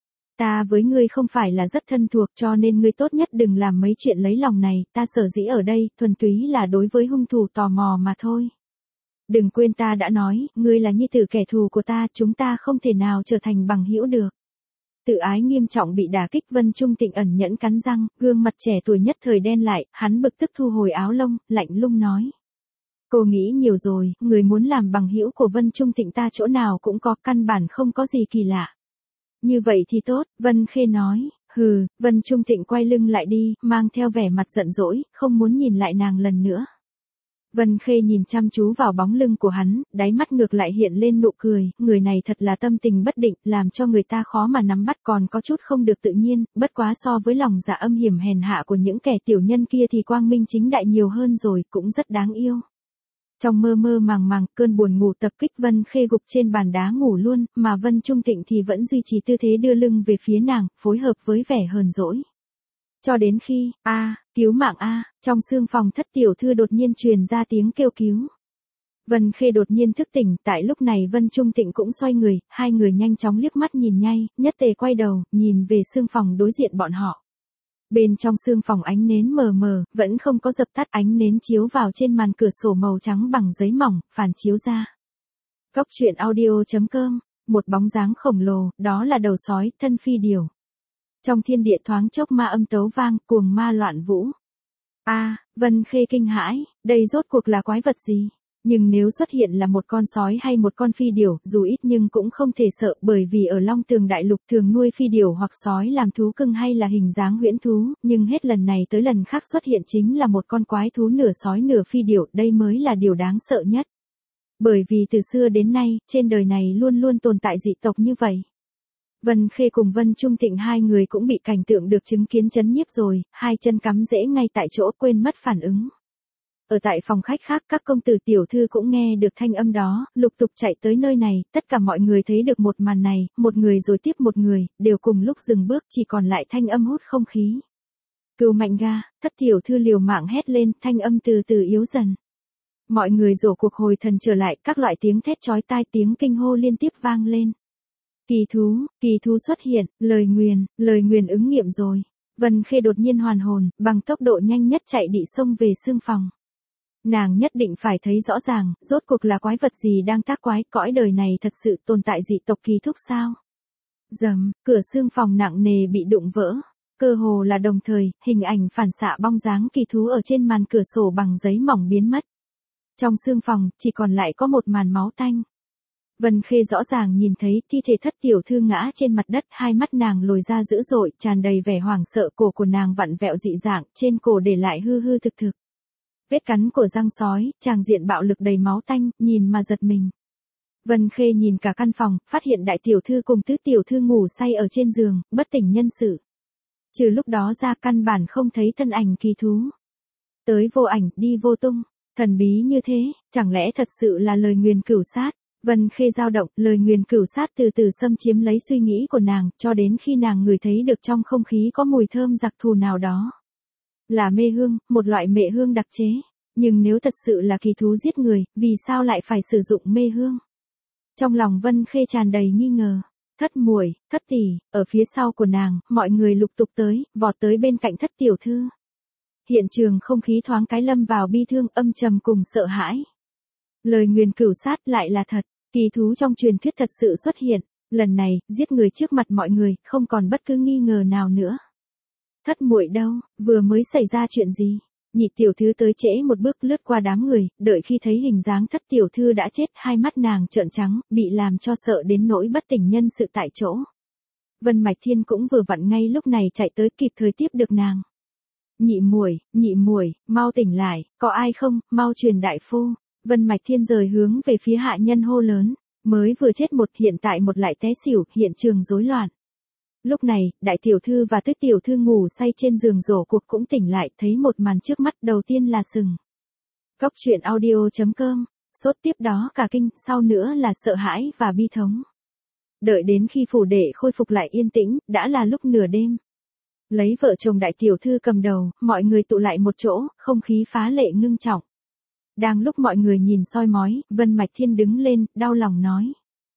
Ta với ngươi không phải là rất thân thuộc, cho nên ngươi tốt nhất đừng làm mấy chuyện lấy lòng này, ta sở dĩ ở đây, thuần túy là đối với hung thủ tò mò mà thôi. Đừng quên ta đã nói, ngươi là nhi tử kẻ thù của ta, chúng ta không thể nào trở thành bằng hữu được. Tự ái nghiêm trọng bị đả kích, Vân Trung Tịnh ẩn nhẫn cắn răng, gương mặt trẻ tuổi nhất thời đen lại, hắn bực tức thu hồi áo lông, lạnh lùng nói. Cô nghĩ nhiều rồi, người muốn làm bằng hữu của Vân Trung Tịnh ta chỗ nào cũng có, căn bản không có gì kỳ lạ. Như vậy thì tốt, Vân Khê nói, hừ, Vân Trung Tịnh quay lưng lại đi, mang theo vẻ mặt giận dỗi, không muốn nhìn lại nàng lần nữa. Vân Khê nhìn chăm chú vào bóng lưng của hắn, đáy mắt ngược lại hiện lên nụ cười, người này thật là tâm tình bất định, làm cho người ta khó mà nắm bắt, còn có chút không được tự nhiên, bất quá so với lòng dạ âm hiểm hèn hạ của những kẻ tiểu nhân kia thì quang minh chính đại nhiều hơn rồi, cũng rất đáng yêu. Trong mơ mơ màng màng, cơn buồn ngủ tập kích, Vân Khê gục trên bàn đá ngủ luôn, mà Vân Trung Tịnh thì vẫn duy trì tư thế đưa lưng về phía nàng, phối hợp với vẻ hờn dỗi. Cho đến khi, a, cứu mạng a, trong xương phòng thất tiểu thư đột nhiên truyền ra tiếng kêu cứu. Vân Khê đột nhiên thức tỉnh, tại lúc này Vân Trung Tịnh cũng xoay người, hai người nhanh chóng liếc mắt nhìn nhau, nhất tề quay đầu, nhìn về xương phòng đối diện bọn họ. Bên trong xương phòng ánh nến mờ mờ, vẫn không có dập tắt, ánh nến chiếu vào trên màn cửa sổ màu trắng bằng giấy mỏng, phản chiếu ra. Góc truyện audio chấm com, một bóng dáng khổng lồ, đó là đầu sói, thân phi điểu. Trong thiên địa thoáng chốc ma âm tấu vang, cuồng ma loạn vũ. A, à, Vân Khê kinh hãi, đây rốt cuộc là quái vật gì? Nhưng nếu xuất hiện là một con sói hay một con phi điểu, dù ít nhưng cũng không thể sợ, bởi vì ở Long Tường Đại Lục thường nuôi phi điểu hoặc sói làm thú cưng hay là hình dáng huyễn thú, nhưng hết lần này tới lần khác xuất hiện chính là một con quái thú nửa sói nửa phi điểu, đây mới là điều đáng sợ nhất. Bởi vì từ xưa đến nay, trên đời này luôn luôn tồn tại dị tộc như vậy. Vân Khê cùng Vân Trung Tịnh hai người cũng bị cảnh tượng được chứng kiến chấn nhiếp rồi, hai chân cắm rễ ngay tại chỗ quên mất phản ứng. Ở tại phòng khách khác các công tử tiểu thư cũng nghe được thanh âm đó, lục tục chạy tới nơi này, tất cả mọi người thấy được một màn này, một người rồi tiếp một người, đều cùng lúc dừng bước chỉ còn lại thanh âm hút không khí. Cừu Mạnh ga, thất tiểu thư liều mạng hét lên, thanh âm từ từ yếu dần. Mọi người rổ cuộc hồi thần trở lại, các loại tiếng thét chói tai tiếng kinh hô liên tiếp vang lên. Kỳ thú, kỳ thú xuất hiện, lời nguyền, lời nguyền ứng nghiệm rồi. Vân Khê đột nhiên hoàn hồn, bằng tốc độ nhanh nhất chạy đi xông về xương phòng. Nàng nhất định phải thấy rõ ràng, rốt cuộc là quái vật gì đang tác quái, cõi đời này thật sự tồn tại dị tộc kỳ thúc sao? Dầm, cửa xương phòng nặng nề bị đụng vỡ. Cơ hồ là đồng thời, hình ảnh phản xạ bong dáng kỳ thú ở trên màn cửa sổ bằng giấy mỏng biến mất. Trong xương phòng, chỉ còn lại có một màn máu tanh. Vân Khê rõ ràng nhìn thấy thi thể thất tiểu thư ngã trên mặt đất, hai mắt nàng lồi ra dữ dội, tràn đầy vẻ hoảng sợ, cổ của nàng vặn vẹo dị dạng, trên cổ để lại hư hư thực thực. Vết cắn của răng sói, tràng diện bạo lực đầy máu tanh, nhìn mà giật mình. Vân Khê nhìn cả căn phòng, phát hiện đại tiểu thư cùng tứ tiểu thư ngủ say ở trên giường, bất tỉnh nhân sự. Trừ lúc đó ra căn bản không thấy thân ảnh kỳ thú. Tới vô ảnh, đi vô tung, thần bí như thế, chẳng lẽ thật sự là lời nguyền cửu sát? Vân Khê dao động, lời nguyền cửu sát từ từ xâm chiếm lấy suy nghĩ của nàng, cho đến khi nàng ngửi thấy được trong không khí có mùi thơm đặc thù nào đó. Là mê hương, một loại mệ hương đặc chế. Nhưng nếu thật sự là kỳ thú giết người, vì sao lại phải sử dụng mê hương? Trong lòng Vân Khê tràn đầy nghi ngờ. Thất muội, thất tỷ, ở phía sau của nàng, mọi người lục tục tới, vọt tới bên cạnh thất tiểu thư. Hiện trường không khí thoáng cái lâm vào bi thương, âm trầm cùng sợ hãi. Lời nguyền cửu sát lại là thật, kỳ thú trong truyền thuyết thật sự xuất hiện, lần này, giết người trước mặt mọi người, không còn bất cứ nghi ngờ nào nữa. Thất muội đâu, vừa mới xảy ra chuyện gì? Nhị tiểu thư tới trễ một bước lướt qua đám người, đợi khi thấy hình dáng thất tiểu thư đã chết, hai mắt nàng trợn trắng, bị làm cho sợ đến nỗi bất tỉnh nhân sự tại chỗ. Vân Mạch Thiên cũng vừa vặn ngay lúc này chạy tới kịp thời tiếp được nàng. Nhị muội, nhị muội, mau tỉnh lại, có ai không, mau truyền đại phu. Vân Mạch Thiên rời hướng về phía hạ nhân hô lớn, mới vừa chết một, hiện tại một lại té xỉu, hiện trường rối loạn. Lúc này, đại tiểu thư và tứ tiểu thư ngủ say trên giường rổ cuộc cũng tỉnh lại, thấy một màn trước mắt, đầu tiên là sừng. Cóc truyện audio chấm com, sốt tiếp đó cả kinh, sau nữa là sợ hãi và bi thống. Đợi đến khi phủ đệ khôi phục lại yên tĩnh, đã là lúc nửa đêm. Lấy vợ chồng đại tiểu thư cầm đầu, mọi người tụ lại một chỗ, không khí phá lệ ngưng trọng. Đang lúc mọi người nhìn soi mói, Vân Mạch Thiên đứng lên, đau lòng nói.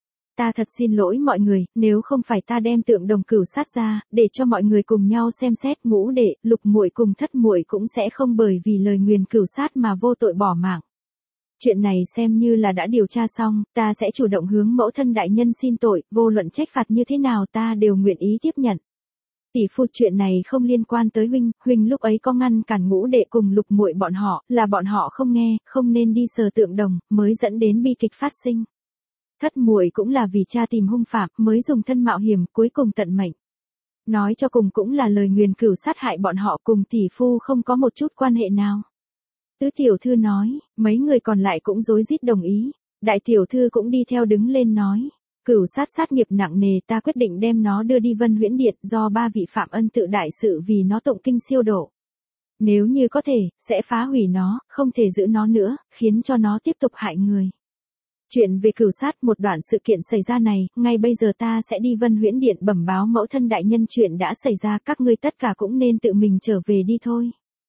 Ta thật xin lỗi mọi người, nếu không phải ta đem tượng đồng cửu sát ra, để cho mọi người cùng nhau xem xét, ngũ đệ, lục muội cùng thất muội cũng sẽ không bởi vì lời nguyền cửu sát mà vô tội bỏ mạng. Chuyện này xem như là đã điều tra xong, ta sẽ chủ động hướng mẫu thân đại nhân xin tội, vô luận trách phạt như thế nào ta đều nguyện ý tiếp nhận. Tỷ phu, chuyện này không liên quan tới huynh, huynh lúc ấy có ngăn cản ngũ đệ cùng lục muội bọn họ, là bọn họ không nghe, không nên đi sờ tượng đồng, mới dẫn đến bi kịch phát sinh. Thất muội cũng là vì cha tìm hung phạm, mới dùng thân mạo hiểm, cuối cùng tận mệnh. Nói cho cùng cũng là lời nguyền cửu sát hại bọn họ, cùng tỷ phu không có một chút quan hệ nào. Tứ tiểu thư nói, mấy người còn lại cũng rối rít đồng ý. Đại tiểu thư cũng đi theo đứng lên nói. Cửu sát sát nghiệp nặng nề, ta quyết định đem nó đưa đi Vân Huyễn Điện, do ba vị phạm ân tự đại sự vì nó tụng kinh siêu độ. Nếu như có thể, sẽ phá hủy nó, không thể giữ nó nữa, khiến cho nó tiếp tục hại người. Chuyện về cửu sát, một đoạn sự kiện xảy ra này, ngay bây giờ ta sẽ đi Vân Huyễn Điện bẩm báo mẫu thân đại nhân chuyện đã xảy ra, các ngươi tất cả cũng nên tự mình trở về đi thôi.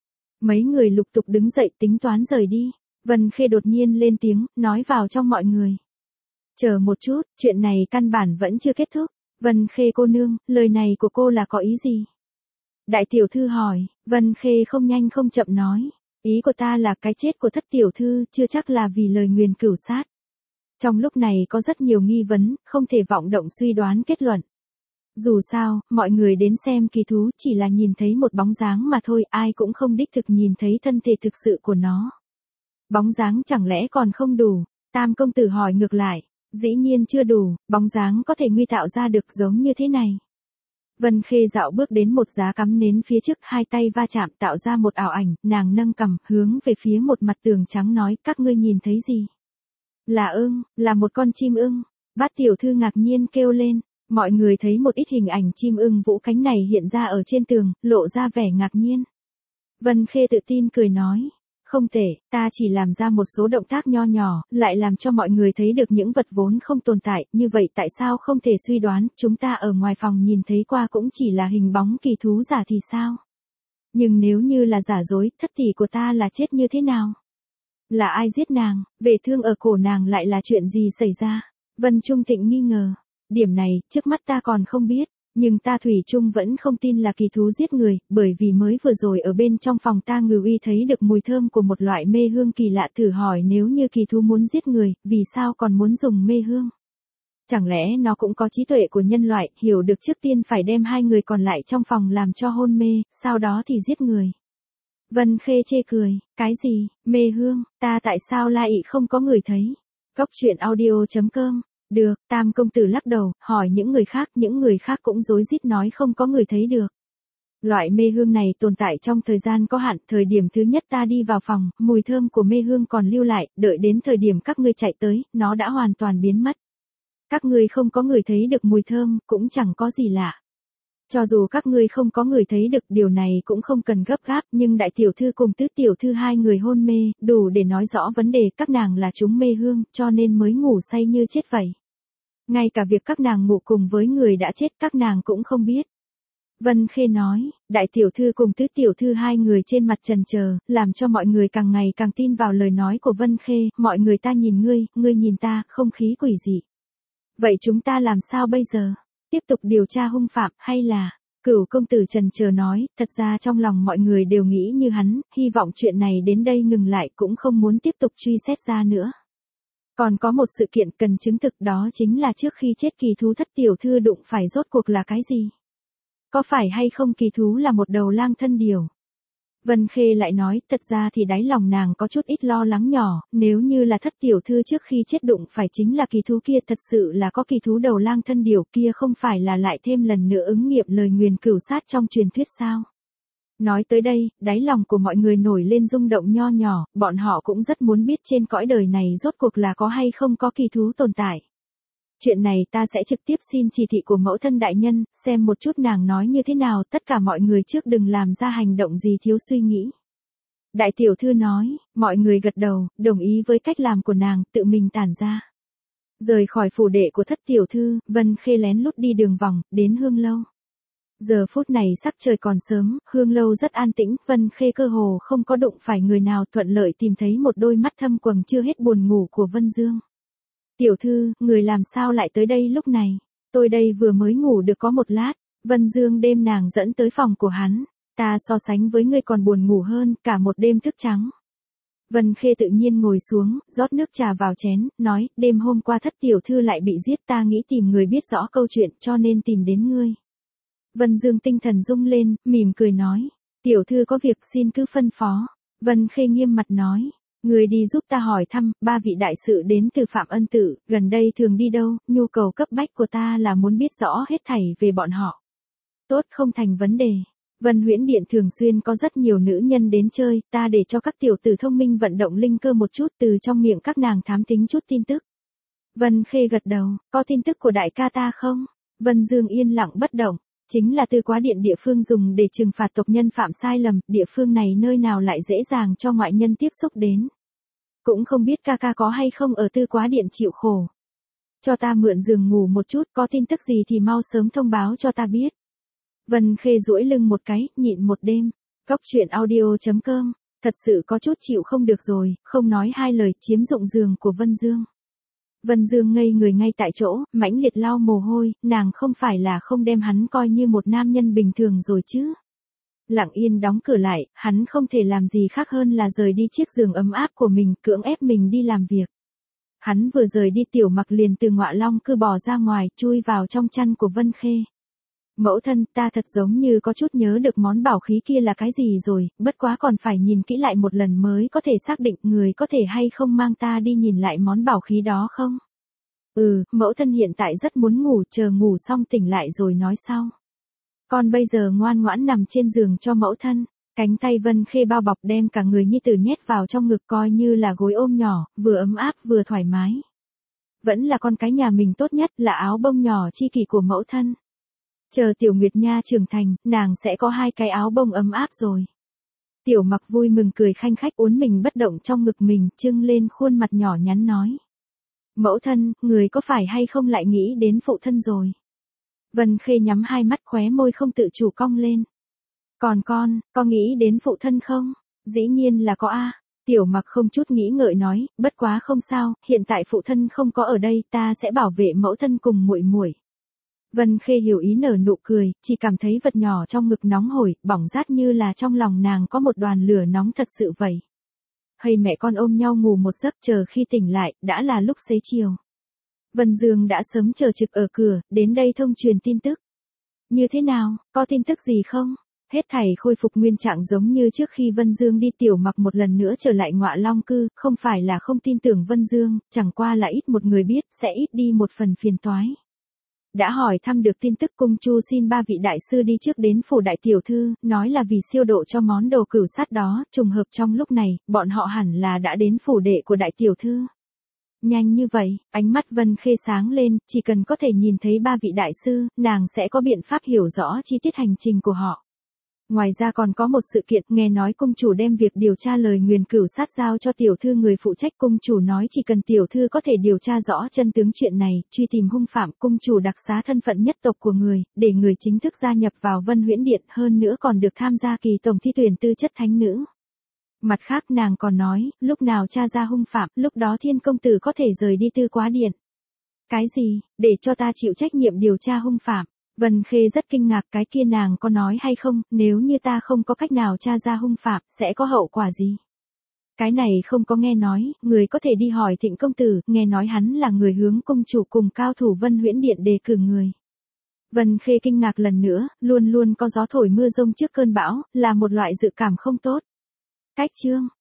Mấy người lục tục đứng dậy tính toán rời đi. Vân Khê đột nhiên lên tiếng, nói vào trong mọi người. Chờ một chút, chuyện này căn bản vẫn chưa kết thúc. Vân Khê cô nương, lời này của cô là có ý gì? Đại tiểu thư hỏi, Vân Khê không nhanh không chậm nói. Ý của ta là cái chết của thất tiểu thư chưa chắc là vì lời nguyền cửu sát. Trong lúc này có rất nhiều nghi vấn, không thể vọng động suy đoán kết luận. Dù sao, mọi người đến xem kỳ thú chỉ là nhìn thấy một bóng dáng mà thôi, ai cũng không đích thực nhìn thấy thân thể thực sự của nó. Bóng dáng chẳng lẽ còn không đủ? Tam công tử hỏi ngược lại. Dĩ nhiên chưa đủ, bóng dáng có thể nguy tạo ra được giống như thế này. Vân Khê dạo bước đến một giá cắm nến phía trước, hai tay va chạm tạo ra một ảo ảnh, nàng nâng cằm, hướng về phía một mặt tường trắng nói, các ngươi nhìn thấy gì? Là ưng, là một con chim ưng. Bát tiểu thư ngạc nhiên kêu lên, Mọi người thấy một ít hình ảnh chim ưng vũ cánh này hiện ra ở trên tường, lộ ra vẻ ngạc nhiên. Vân Khê tự tin cười nói. Không tệ, ta chỉ làm ra một số động tác nho nhỏ, lại làm cho mọi người thấy được những vật vốn không tồn tại, như vậy tại sao không thể suy đoán, chúng ta ở ngoài phòng nhìn thấy qua cũng chỉ là hình bóng kỳ thú giả thì sao? Nhưng nếu như là giả dối, thất tỷ của ta là chết như thế nào? Là ai giết nàng, về thương ở cổ nàng lại là chuyện gì xảy ra? Vân Trung Tịnh nghi ngờ. Điểm này, trước mắt ta còn không biết. Nhưng ta thủy chung vẫn không tin là kỳ thú giết người, bởi vì mới vừa rồi ở bên trong phòng ta ngừ uy thấy được mùi thơm của một loại mê hương kỳ lạ, thử hỏi nếu như kỳ thú muốn giết người, vì sao còn muốn dùng mê hương? Chẳng lẽ nó cũng có trí tuệ của nhân loại, hiểu được trước tiên phải đem hai người còn lại trong phòng làm cho hôn mê, sau đó thì giết người. Vân Khê chê cười, cái gì, mê hương, ta tại sao lại không có người thấy? Góc truyện audio chấm com. Được, Tam công tử lắc đầu, hỏi những người khác, những người khác cũng rối rít nói không có người thấy được. Loại mê hương này tồn tại trong thời gian có hạn, thời điểm thứ nhất ta đi vào phòng, mùi thơm của mê hương còn lưu lại, đợi đến thời điểm các ngươi chạy tới, nó đã hoàn toàn biến mất. Các ngươi không có người thấy được mùi thơm, cũng chẳng có gì lạ. Cho dù các ngươi không có người thấy được điều này cũng không cần gấp gáp, nhưng đại tiểu thư cùng tứ tiểu thư hai người hôn mê, đủ để nói rõ vấn đề các nàng là chúng mê hương, cho nên mới ngủ say như chết vậy. Ngay cả việc các nàng ngủ cùng với người đã chết các nàng cũng không biết. Vân Khê nói, đại tiểu thư cùng tứ tiểu thư hai người trên mặt trần chờ, làm cho mọi người càng ngày càng tin vào lời nói của Vân Khê, mọi người ta nhìn ngươi, ngươi nhìn ta, không khí quỷ dị. Vậy chúng ta làm sao bây giờ? Tiếp tục điều tra hung phạm hay là... Cửu công tử trần chờ nói, thật ra trong lòng mọi người đều nghĩ như hắn, hy vọng chuyện này đến đây ngừng lại cũng không muốn tiếp tục truy xét ra nữa. Còn có một sự kiện cần chứng thực đó chính là trước khi chết kỳ thú thất tiểu thư đụng phải rốt cuộc là cái gì? Có phải hay không kỳ thú là một đầu lang thân điểu? Vân Khê lại nói, thật ra thì đáy lòng nàng có chút ít lo lắng nhỏ, nếu như là thất tiểu thư trước khi chết đụng phải chính là kỳ thú kia, thật sự là có kỳ thú đầu lang thân điểu kia, không phải là lại thêm lần nữa ứng nghiệm lời nguyền cửu sát trong truyền thuyết sao? Nói tới đây, đáy lòng của mọi người nổi lên rung động nho nhỏ, bọn họ cũng rất muốn biết trên cõi đời này rốt cuộc là có hay không có kỳ thú tồn tại. Chuyện này ta sẽ trực tiếp xin chỉ thị của mẫu thân đại nhân, xem một chút nàng nói như thế nào, tất cả mọi người trước đừng làm ra hành động gì thiếu suy nghĩ. Đại tiểu thư nói, mọi người gật đầu, đồng ý với cách làm của nàng, tự mình tản ra. Rời khỏi phủ đệ của thất tiểu thư, Vân Khê lén lút đi đường vòng, đến Hương Lâu. Giờ phút này sắc trời còn sớm, Hương Lâu rất an tĩnh, Vân Khê cơ hồ không có đụng phải người nào, thuận lợi tìm thấy một đôi mắt thâm quầng chưa hết buồn ngủ của Vân Dương. Tiểu thư, người làm sao lại tới đây lúc này? Tôi đây vừa mới ngủ được có một lát. Vân Dương đêm nàng dẫn tới phòng của hắn. Ta so sánh với ngươi còn buồn ngủ hơn, cả một đêm thức trắng. Vân Khê tự nhiên ngồi xuống, rót nước trà vào chén, nói, đêm hôm qua thất tiểu thư lại bị giết, ta nghĩ tìm người biết rõ câu chuyện, cho nên tìm đến ngươi. Vân Dương tinh thần rung lên, mỉm cười nói, tiểu thư có việc xin cứ phân phó. Vân Khê nghiêm mặt nói, người đi giúp ta hỏi thăm, ba vị đại sự đến từ Phạm Ân Tự, gần đây thường đi đâu, nhu cầu cấp bách của ta là muốn biết rõ hết thảy về bọn họ. Tốt, không thành vấn đề. Vân Huyễn Điện thường xuyên có rất nhiều nữ nhân đến chơi, ta để cho các tiểu tử thông minh vận động linh cơ một chút, từ trong miệng các nàng thám tính chút tin tức. Vân Khê gật đầu, có tin tức của đại ca ta không? Vân Dương yên lặng bất động, chính là Tư Quá Điện địa phương dùng để trừng phạt tộc nhân phạm sai lầm, địa phương này nơi nào lại dễ dàng cho ngoại nhân tiếp xúc đến. Cũng không biết ca ca có hay không ở Tư Quá Điện chịu khổ. Cho ta mượn giường ngủ một chút, có tin tức gì thì mau sớm thông báo cho ta biết. Vân Khê duỗi lưng một cái, nhịn một đêm. Góc truyện audio chấm com, thật sự có chút chịu không được rồi, không nói hai lời, chiếm dụng giường của Vân Dương. Vân Dương ngây người ngay tại chỗ, mãnh liệt lau mồ hôi, nàng không phải là không đem hắn coi như một nam nhân bình thường rồi chứ. Lặng yên đóng cửa lại, hắn không thể làm gì khác hơn là rời đi chiếc giường ấm áp của mình, cưỡng ép mình đi làm việc. Hắn vừa rời đi Tiểu Mặc liền từ Ngọa Long Cư bò ra ngoài, chui vào trong chăn của Vân Khê. Mẫu thân, ta thật giống như có chút nhớ được món bảo khí kia là cái gì rồi, bất quá còn phải nhìn kỹ lại một lần mới có thể xác định người có thể hay không mang ta đi nhìn lại món bảo khí đó không? Ừ, mẫu thân hiện tại rất muốn ngủ, chờ ngủ xong tỉnh lại rồi nói sau. Con bây giờ ngoan ngoãn nằm trên giường cho mẫu thân. Cánh tay Vân Khê bao bọc đem cả người như tử nhét vào trong ngực coi như là gối ôm nhỏ, vừa ấm áp vừa thoải mái. vẫn là con cái nhà mình tốt nhất, là áo bông nhỏ chi kỷ của mẫu thân. Chờ Tiểu Nguyệt Nha trưởng thành, nàng sẽ có hai cái áo bông ấm áp rồi. Tiểu Mặc vui mừng cười khanh khách uốn mình bất động trong ngực mình, trưng lên khuôn mặt nhỏ nhắn nói. Mẫu thân, người có phải hay không lại nghĩ đến phụ thân rồi? Vân Khê nhắm hai mắt khóe môi không tự chủ cong lên. Còn con, có nghĩ đến phụ thân không? Dĩ nhiên là có a. Tiểu Mặc không chút nghĩ ngợi nói, bất quá không sao, hiện tại phụ thân không có ở đây, ta sẽ bảo vệ mẫu thân cùng muội muội. Vân Khê hiểu ý nở nụ cười, chỉ cảm thấy vật nhỏ trong ngực nóng hổi, bỏng rát như là trong lòng nàng có một đoàn lửa nóng thật sự vậy. Hay mẹ con ôm nhau ngủ một giấc, chờ khi tỉnh lại, đã là lúc xế chiều. Vân Dương đã sớm chờ trực ở cửa, đến đây thông truyền tin tức. Như thế nào, có tin tức gì không? Hết thảy khôi phục nguyên trạng giống như trước khi Vân Dương đi. Tiểu Mặc một lần nữa trở lại Ngọa Long Cư, không phải là không tin tưởng Vân Dương, chẳng qua là ít một người biết, sẽ ít đi một phần phiền toái. Đã hỏi thăm được tin tức, Cung Chu xin ba vị đại sư đi trước đến phủ đại tiểu thư, nói là vì siêu độ cho món đồ cửu sát đó, trùng hợp trong lúc này, bọn họ hẳn là đã đến phủ đệ của đại tiểu thư. Nhanh như vậy, ánh mắt Vân Khê sáng lên, chỉ cần có thể nhìn thấy ba vị đại sư, nàng sẽ có biện pháp hiểu rõ chi tiết hành trình của họ. Ngoài ra còn có một sự kiện, nghe nói cung chủ đem việc điều tra lời nguyền cửu sát giao cho tiểu thư người phụ trách. Cung chủ nói chỉ cần tiểu thư có thể điều tra rõ chân tướng chuyện này, truy tìm hung phạm, cung chủ đặc xá thân phận nhất tộc của người, để người chính thức gia nhập vào Vân Huyễn Điện, hơn nữa còn được tham gia kỳ tổng thi tuyển tư chất thánh nữ. Mặt khác nàng còn nói, lúc nào tra ra hung phạm, lúc đó Thiên công tử có thể rời đi Tư Quá Điện. Cái gì, để cho ta chịu trách nhiệm điều tra hung phạm? Vân Khê rất kinh ngạc, cái kia nàng có nói hay không, nếu như ta không có cách nào tra ra hung phạm, sẽ có hậu quả gì? Cái này không có nghe nói, người có thể đi hỏi Thịnh công tử, nghe nói hắn là người hướng cung chủ cùng cao thủ Vân Huyễn Điện đề cử người. Vân Khê kinh ngạc lần nữa, luôn luôn có gió thổi mưa rông trước cơn bão, là một loại dự cảm không tốt. Cách chương